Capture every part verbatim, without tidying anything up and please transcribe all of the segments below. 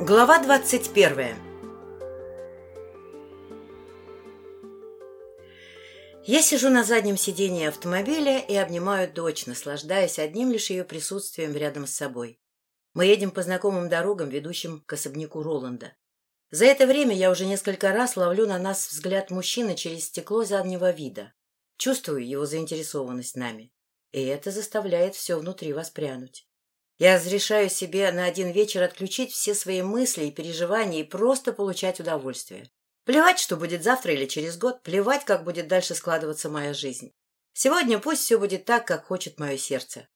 Глава двадцать первая. Я сижу на заднем сидении автомобиля и обнимаю дочь, наслаждаясь одним лишь ее присутствием рядом с собой. Мы едем по знакомым дорогам, ведущим к особняку Роланда. За это время я уже несколько раз ловлю на нас взгляд мужчины через стекло заднего вида. Чувствую его заинтересованность нами, и это заставляет все внутри воспрянуть. Я разрешаю себе на один вечер отключить все свои мысли и переживания и просто получать удовольствие. Плевать, что будет завтра или через год, плевать, как будет дальше складываться моя жизнь. Сегодня пусть все будет так, как хочет мое сердце.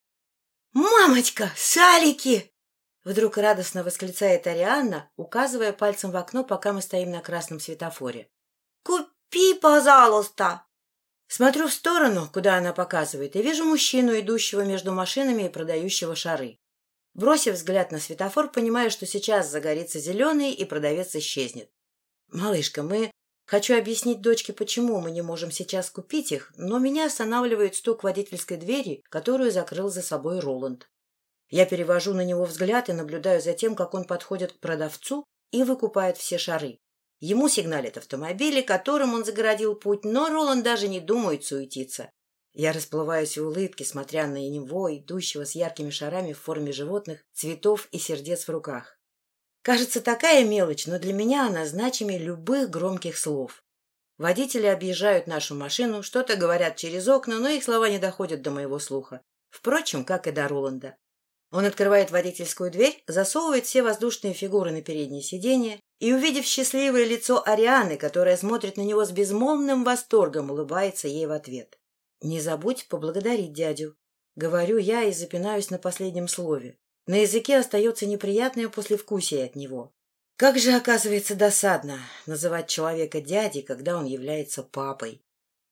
«Мамочка, шарики!» Вдруг радостно восклицает Арианна, указывая пальцем в окно, пока мы стоим на красном светофоре. «Купи, пожалуйста!» Смотрю в сторону, куда она показывает, и вижу мужчину, идущего между машинами и продающего шары. Бросив взгляд на светофор, понимаю, что сейчас загорится зеленый, и продавец исчезнет. «Малышка, мы...» Хочу объяснить дочке, почему мы не можем сейчас купить их, но меня останавливает стук водительской двери, которую закрыл за собой Роланд. Я перевожу на него взгляд и наблюдаю за тем, как он подходит к продавцу и выкупает все шары. Ему сигналят автомобили, которым он загородил путь, но Роланд даже не думает суетиться. Я расплываюсь в улыбке, смотря на него, идущего с яркими шарами в форме животных, цветов и сердец в руках. Кажется, такая мелочь, но для меня она значимее любых громких слов. Водители объезжают нашу машину, что-то говорят через окна, но их слова не доходят до моего слуха. Впрочем, как и до Роланда. Он открывает водительскую дверь, засовывает все воздушные фигуры на переднее сиденье и, увидев счастливое лицо Арианы, которая смотрит на него с безмолвным восторгом, улыбается ей в ответ. «Не забудь поблагодарить дядю», — говорю я и запинаюсь на последнем слове. На языке остается неприятное послевкусие от него. Как же, оказывается, досадно называть человека дядей, когда он является папой.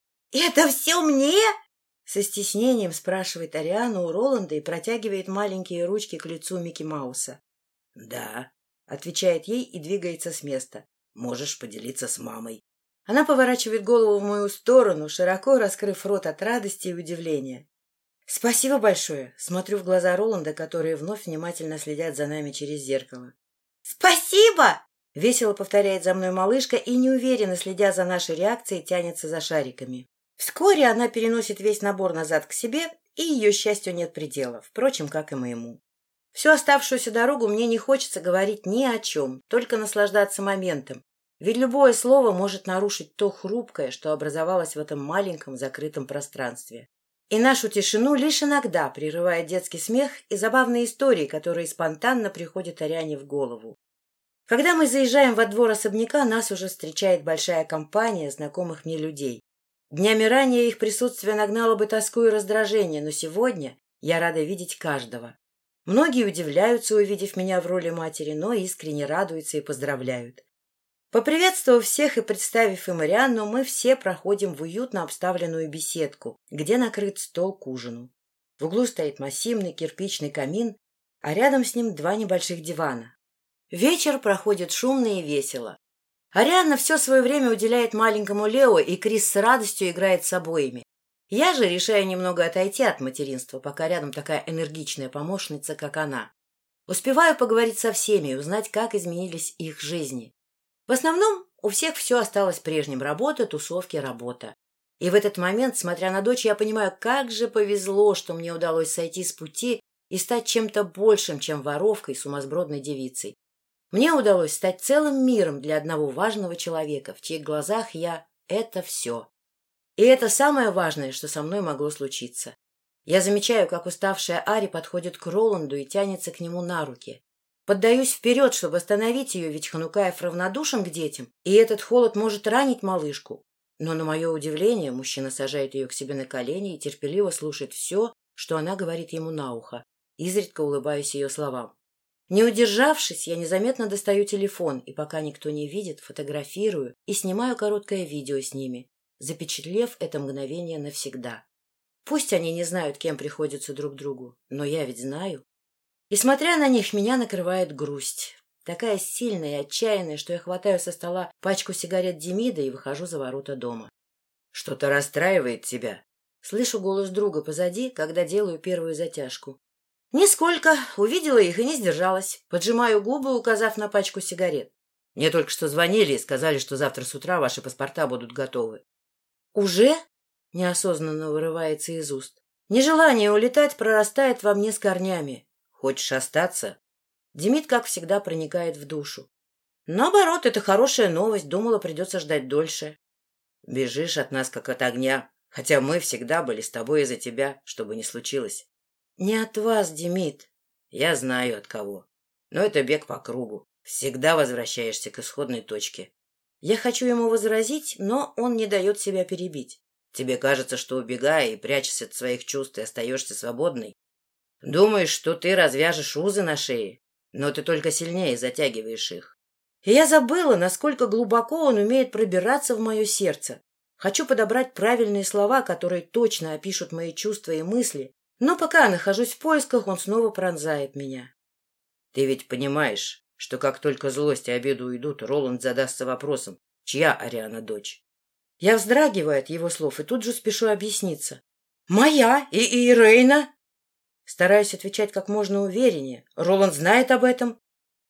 «Это все мне?» — со стеснением спрашивает Ариана у Роланда и протягивает маленькие ручки к лицу Микки Мауса. «Да», — отвечает ей и двигается с места. «Можешь поделиться с мамой». Она поворачивает голову в мою сторону, широко раскрыв рот от радости и удивления. «Спасибо большое!» — смотрю в глаза Роланда, которые вновь внимательно следят за нами через зеркало. «Спасибо!» — весело повторяет за мной малышка и, неуверенно следя за нашей реакцией, тянется за шариками. Вскоре она переносит весь набор назад к себе, и ее счастью нет предела, впрочем, как и моему. Всю оставшуюся дорогу мне не хочется говорить ни о чем, только наслаждаться моментом. Ведь любое слово может нарушить то хрупкое, что образовалось в этом маленьком закрытом пространстве. И нашу тишину лишь иногда прерывает детский смех и забавные истории, которые спонтанно приходят Ариане в голову. Когда мы заезжаем во двор особняка, нас уже встречает большая компания знакомых мне людей. Днями ранее их присутствие нагнало бы тоску и раздражение, но сегодня я рада видеть каждого. Многие удивляются, увидев меня в роли матери, но искренне радуются и поздравляют. Поприветствовав всех и представив им Арианну, мы все проходим в уютно обставленную беседку, где накрыт стол к ужину. В углу стоит массивный кирпичный камин, а рядом с ним два небольших дивана. Вечер проходит шумно и весело. Арианна все свое время уделяет маленькому Лео, и Крис с радостью играет с обоими. Я же решаю немного отойти от материнства, пока рядом такая энергичная помощница, как она. Успеваю поговорить со всеми и узнать, как изменились их жизни. В основном у всех все осталось прежним: работа, тусовки, работа. И в этот момент, смотря на дочь, я понимаю, как же повезло, что мне удалось сойти с пути и стать чем-то большим, чем воровкой, сумасбродной девицей. Мне удалось стать целым миром для одного важного человека, в чьих глазах я — это все. И это самое важное, что со мной могло случиться. Я замечаю, как уставшая Ари подходит к Роланду и тянется к нему на руки. Поддаюсь вперед, чтобы остановить ее, ведь Ханукаев равнодушен к детям, и этот холод может ранить малышку. Но, на мое удивление, мужчина сажает ее к себе на колени и терпеливо слушает все, что она говорит ему на ухо, изредка улыбаясь ее словам. Не удержавшись, я незаметно достаю телефон, и пока никто не видит, фотографирую и снимаю короткое видео с ними, запечатлев это мгновение навсегда. Пусть они не знают, кем приходятся друг другу, но я ведь знаю. И, смотря на них, меня накрывает грусть. Такая сильная и отчаянная, что я хватаю со стола пачку сигарет Демида и выхожу за ворота дома. — Что-то расстраивает тебя? Слышу голос друга позади, когда делаю первую затяжку. Нисколько. Увидела их и не сдержалась. Поджимаю губы, указав на пачку сигарет. Мне только что звонили и сказали, что завтра с утра ваши паспорта будут готовы. Уже? Неосознанно вырывается из уст. Нежелание улетать прорастает во мне с корнями. Хочешь остаться? Демид, как всегда, проникает в душу. Наоборот, это хорошая новость. Думала, придется ждать дольше. Бежишь от нас, как от огня. Хотя мы всегда были с тобой из-за тебя, что бы ни случилось. Не от вас, Демид. Я знаю, от кого. Но это бег по кругу. Всегда возвращаешься к исходной точке. Я хочу ему возразить, но он не дает себя перебить. Тебе кажется, что, убегая и прячась от своих чувств, ты остаешься свободной? Думаешь, что ты развяжешь узы на шее, но ты только сильнее затягиваешь их. И я забыла, насколько глубоко он умеет пробираться в мое сердце. Хочу подобрать правильные слова, которые точно опишут мои чувства и мысли, но пока я нахожусь в поисках, он снова пронзает меня. Ты ведь понимаешь, что как только злость и обида уйдут, Роланд задастся вопросом, чья Ариана дочь? Я вздрагиваю от его слов и тут же спешу объясниться. «Моя и, и Рейна!» Стараюсь отвечать как можно увереннее. Роланд знает об этом.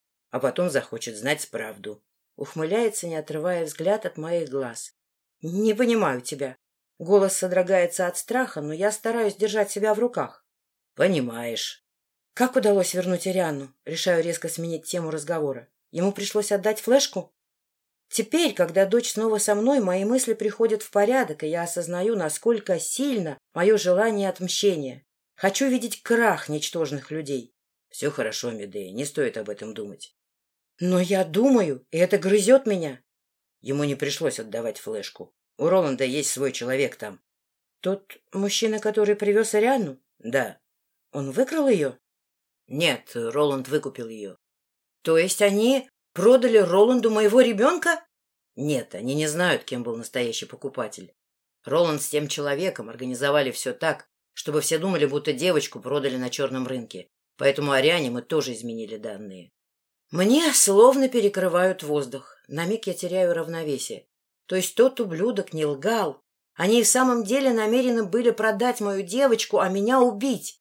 А потом захочет знать правду. Ухмыляется, не отрывая взгляд от моих глаз. «Не понимаю тебя». Голос содрогается от страха, но я стараюсь держать себя в руках. «Понимаешь». Как удалось вернуть Арианну? Решаю резко сменить тему разговора. Ему пришлось отдать флешку? Теперь, когда дочь снова со мной, мои мысли приходят в порядок, и я осознаю, насколько сильно мое желание отмщения. Хочу видеть крах ничтожных людей. Все хорошо, Медея, не стоит об этом думать. Но я думаю, и это грызет меня. Ему не пришлось отдавать флешку. У Роланда есть свой человек там. Тот мужчина, который привез Арианну? Да. Он выкрал ее? Нет, Роланд выкупил ее. То есть они продали Роланду моего ребенка? Нет, они не знают, кем был настоящий покупатель. Роланд с тем человеком организовали все так, чтобы все думали, будто девочку продали на черном рынке. Поэтому Ариане мы тоже изменили данные. Мне словно перекрывают воздух. На миг я теряю равновесие. То есть тот ублюдок не лгал. Они и в самом деле намерены были продать мою девочку, а меня убить.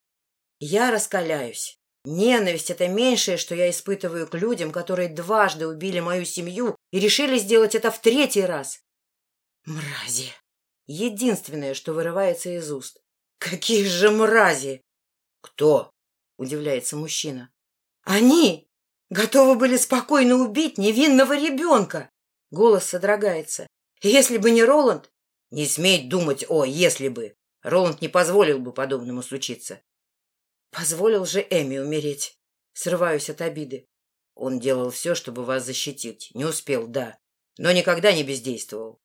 Я раскаляюсь. Ненависть — это меньшее, что я испытываю к людям, которые дважды убили мою семью и решили сделать это в третий раз. Мрази. Единственное, что вырывается из уст. Какие же мрази! Кто? Удивляется мужчина. Они готовы были спокойно убить невинного ребенка. Голос содрогается. Если бы не Роланд... Не смей думать о «если бы». Роланд не позволил бы подобному случиться. Позволил же Эми умереть. Срываюсь от обиды. Он делал все, чтобы вас защитить. Не успел, да. Но никогда не бездействовал.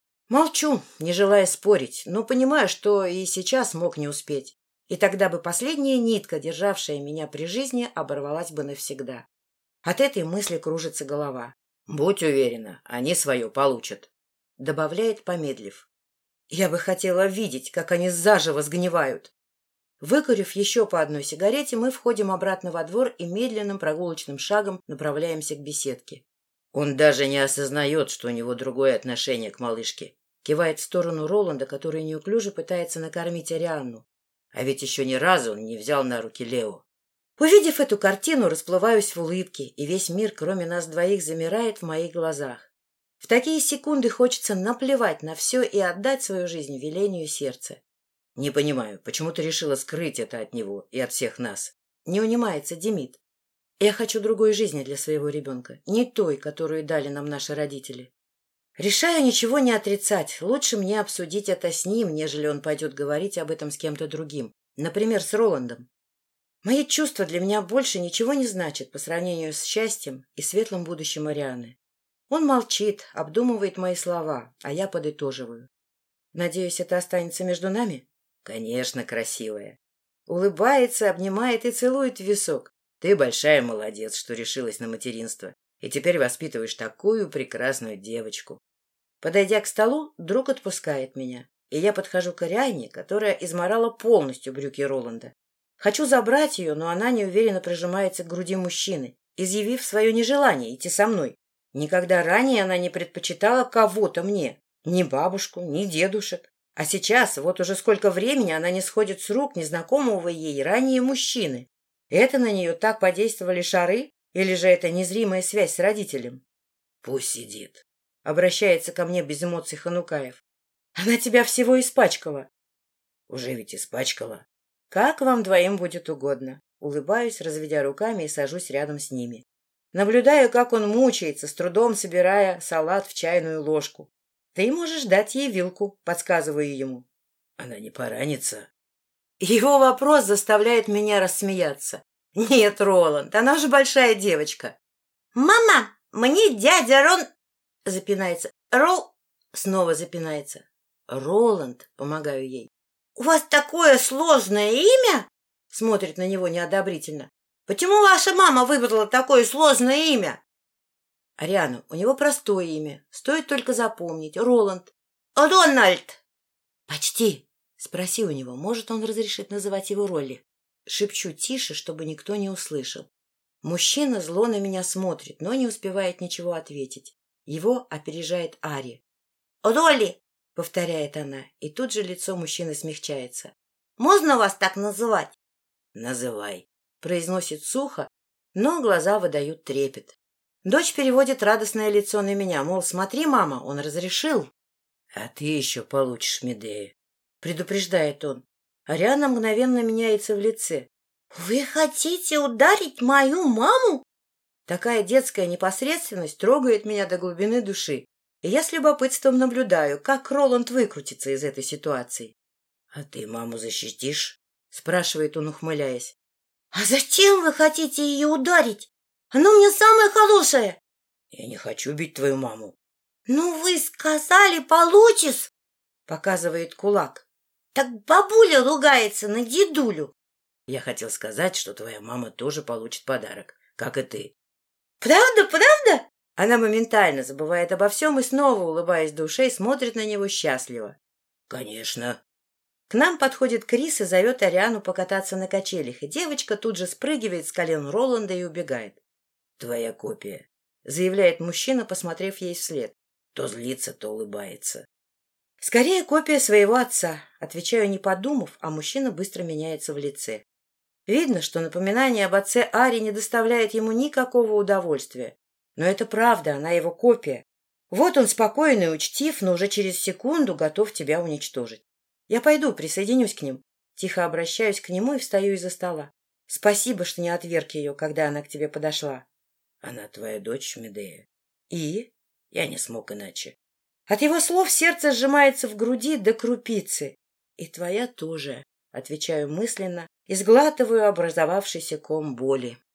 Молчу, не желая спорить, но понимаю, что и сейчас мог не успеть. И тогда бы последняя нитка, державшая меня при жизни, оборвалась бы навсегда. От этой мысли кружится голова. Будь уверена, они свое получат. Добавляет, помедлив. Я бы хотела видеть, как они заживо сгнивают. Выкурив еще по одной сигарете, мы входим обратно во двор и медленным прогулочным шагом направляемся к беседке. Он даже не осознает, что у него другое отношение к малышке. Кивает в сторону Роланда, который неуклюже пытается накормить Арианну. А ведь еще ни разу он не взял на руки Лео. Увидев эту картину, расплываюсь в улыбке, и весь мир, кроме нас двоих, замирает в моих глазах. В такие секунды хочется наплевать на все и отдать свою жизнь велению сердца. Не понимаю, почему ты решила скрыть это от него и от всех нас? Не унимается Демид. Я хочу другой жизни для своего ребенка, не той, которую дали нам наши родители. Решаю ничего не отрицать. Лучше мне обсудить это с ним, нежели он пойдет говорить об этом с кем-то другим. Например, с Роландом. Мои чувства для меня больше ничего не значат по сравнению с счастьем и светлым будущим Арианы. Он молчит, обдумывает мои слова, а я подытоживаю. Надеюсь, это останется между нами? Конечно, красивая. Улыбается, обнимает и целует в висок. Ты большая молодец, что решилась на материнство, и теперь воспитываешь такую прекрасную девочку. Подойдя к столу, друг отпускает меня, и я подхожу к Ариане, которая изморала полностью брюки Роланда. Хочу забрать ее, но она неуверенно прижимается к груди мужчины, изъявив свое нежелание идти со мной. Никогда ранее она не предпочитала кого-то мне, ни бабушку, ни дедушек. А сейчас, вот уже сколько времени, она не сходит с рук незнакомого ей ранее мужчины. Это на нее так подействовали шары? Или же это незримая связь с родителем? — Пусть сидит. — обращается ко мне без эмоций Ханукаев. — Она тебя всего испачкала. — Уже ведь испачкала. — Как вам двоим будет угодно. Улыбаюсь, разведя руками, и сажусь рядом с ними. Наблюдаю, как он мучается, с трудом собирая салат в чайную ложку. Ты можешь дать ей вилку, подсказываю ему. Она не поранится. Его вопрос заставляет меня рассмеяться. Нет, Роланд, она же большая девочка. Мама, мне дядя Рон... Запинается. Рол... Снова запинается. Роланд, помогаю ей. У вас такое сложное имя? Смотрит на него неодобрительно. Почему ваша мама выбрала такое сложное имя? Ариана, у него простое имя. Стоит только запомнить. Роланд. Рональд. Почти. Спроси у него, может, он разрешит называть его Ролли. Шепчу тише, чтобы никто не услышал. Мужчина зло на меня смотрит, но не успевает ничего ответить. Его опережает Ари. Ролли, повторяет она, и тут же лицо мужчины смягчается. Можно вас так называть? Называй, произносит сухо, но глаза выдают трепет. Дочь переводит радостное лицо на меня, мол, смотри, мама, он разрешил. — А ты еще получишь Медею, — предупреждает он. Ариана мгновенно меняется в лице. — Вы хотите ударить мою маму? Такая детская непосредственность трогает меня до глубины души, и я с любопытством наблюдаю, как Роланд выкрутится из этой ситуации. — А ты маму защитишь? — спрашивает он, ухмыляясь. — А зачем вы хотите ее ударить? Она у меня самая хорошая. — Я не хочу бить твою маму. — Ну, вы сказали, получишь, — показывает кулак. — Так бабуля ругается на дедулю. — Я хотел сказать, что твоя мама тоже получит подарок, как и ты. — Правда, правда? Она моментально забывает обо всем и снова, улыбаясь до ушей, смотрит на него счастливо. — Конечно. К нам подходит Крис и зовет Ариану покататься на качелях, и девочка тут же спрыгивает с колен Роланда и убегает. — Твоя копия, — заявляет мужчина, посмотрев ей вслед. То злится, то улыбается. — Скорее копия своего отца, — отвечаю, не подумав, а мужчина быстро меняется в лице. Видно, что напоминание об отце Ари не доставляет ему никакого удовольствия. Но это правда, она его копия. Вот он спокойный и учтив, но уже через секунду готов тебя уничтожить. Я пойду, присоединюсь к ним. Тихо обращаюсь к нему и встаю из-за стола. Спасибо, что не отверг ее, когда она к тебе подошла. Она твоя дочь, Медея. И? Я не смог иначе. От его слов сердце сжимается в груди до крупицы. И твоя тоже, отвечаю мысленно и сглатываю образовавшийся ком боли.